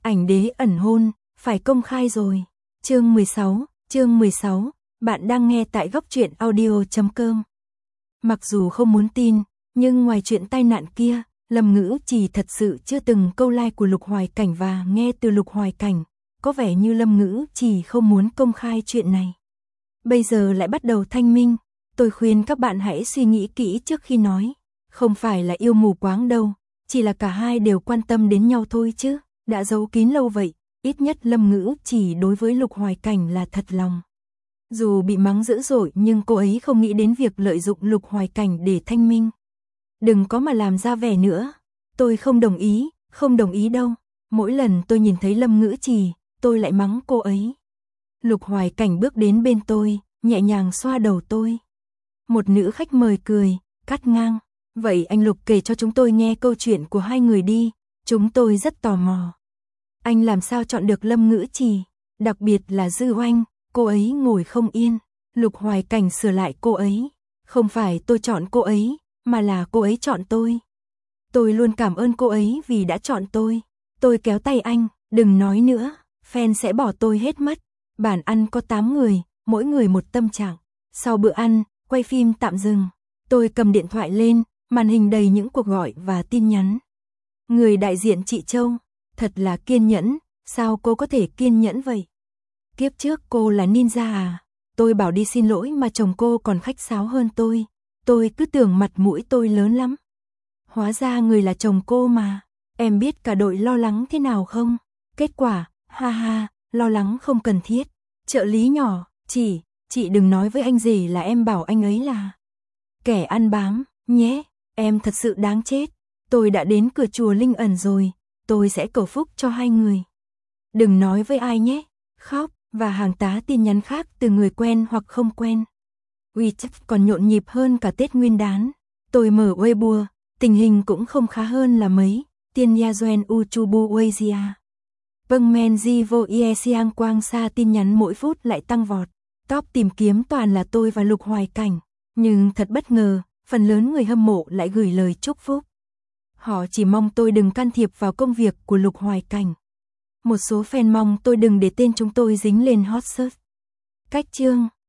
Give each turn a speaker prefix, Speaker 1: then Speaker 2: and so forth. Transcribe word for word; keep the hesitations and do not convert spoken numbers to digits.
Speaker 1: Ảnh đế ẩn hôn, phải công khai rồi. Chương mười sáu, chương mười sáu, bạn đang nghe tại góc truyện audio chấm com. Mặc dù không muốn tin, nhưng ngoài chuyện tai nạn kia, Lâm Ngữ Trì thật sự chưa từng câu like của Lục Hoài Cảnh và nghe từ Lục Hoài Cảnh, có vẻ như Lâm Ngữ Trì không muốn công khai chuyện này. Bây giờ lại bắt đầu thanh minh, tôi khuyên các bạn hãy suy nghĩ kỹ trước khi nói, không phải là yêu mù quáng đâu, chỉ là cả hai đều quan tâm đến nhau thôi chứ, đã giấu kín lâu vậy, ít nhất Lâm Ngữ Trì đối với Lục Hoài Cảnh là thật lòng. Dù bị mắng dữ dội nhưng cô ấy không nghĩ đến việc lợi dụng Lục Hoài Cảnh để thanh minh. Đừng có mà làm ra vẻ nữa, tôi không đồng ý, không đồng ý đâu, mỗi lần tôi nhìn thấy Lâm Ngữ Trì, tôi lại mắng cô ấy. Lục Hoài Cảnh bước đến bên tôi, nhẹ nhàng xoa đầu tôi. Một nữ khách mời cười, cắt ngang, vậy anh Lục kể cho chúng tôi nghe câu chuyện của hai người đi, chúng tôi rất tò mò. Anh làm sao chọn được Lâm Ngữ Trì, đặc biệt là Dư Oanh, cô ấy ngồi không yên. Lục Hoài Cảnh sửa lại cô ấy, không phải tôi chọn cô ấy, mà là cô ấy chọn tôi. Tôi luôn cảm ơn cô ấy vì đã chọn tôi. Tôi kéo tay anh, đừng nói nữa, fan sẽ bỏ tôi hết mất. Bàn ăn có tám người, mỗi người một tâm trạng. Sau bữa ăn, quay phim tạm dừng. Tôi cầm điện thoại lên, màn hình đầy những cuộc gọi và tin nhắn. Người đại diện chị Châu, thật là kiên nhẫn, sao cô có thể kiên nhẫn vậy? Kiếp trước cô là ninja à? Tôi bảo đi xin lỗi mà chồng cô còn khách sáo hơn tôi. Tôi cứ tưởng mặt mũi tôi lớn lắm. Hóa ra người là chồng cô mà. Em biết cả đội lo lắng thế nào không? Kết quả, ha ha, lo lắng không cần thiết. Trợ lý nhỏ, chị, chị đừng nói với anh rể là em bảo anh ấy là kẻ ăn bám, nhé, em thật sự đáng chết. Tôi đã đến cửa chùa Linh Ẩn rồi, tôi sẽ cầu phúc cho hai người. Đừng nói với ai nhé, khóc, và hàng tá tin nhắn khác từ người quen hoặc không quen. WeChat còn nhộn nhịp hơn cả Tết Nguyên đán. Tôi mở Weibo, tình hình cũng không khá hơn là mấy. Tiên Nha Doen Uchubu Weizia. Vâng men di vô ie siang quang sa tin nhắn mỗi phút lại tăng vọt. Top tìm kiếm toàn là tôi và Lục Hoài Cảnh. Nhưng thật bất ngờ, phần lớn người hâm mộ lại gửi lời chúc phúc. Họ chỉ mong tôi đừng can thiệp vào công việc của Lục Hoài Cảnh. Một số fan mong tôi đừng để tên chúng tôi dính lên hot search. Cách chương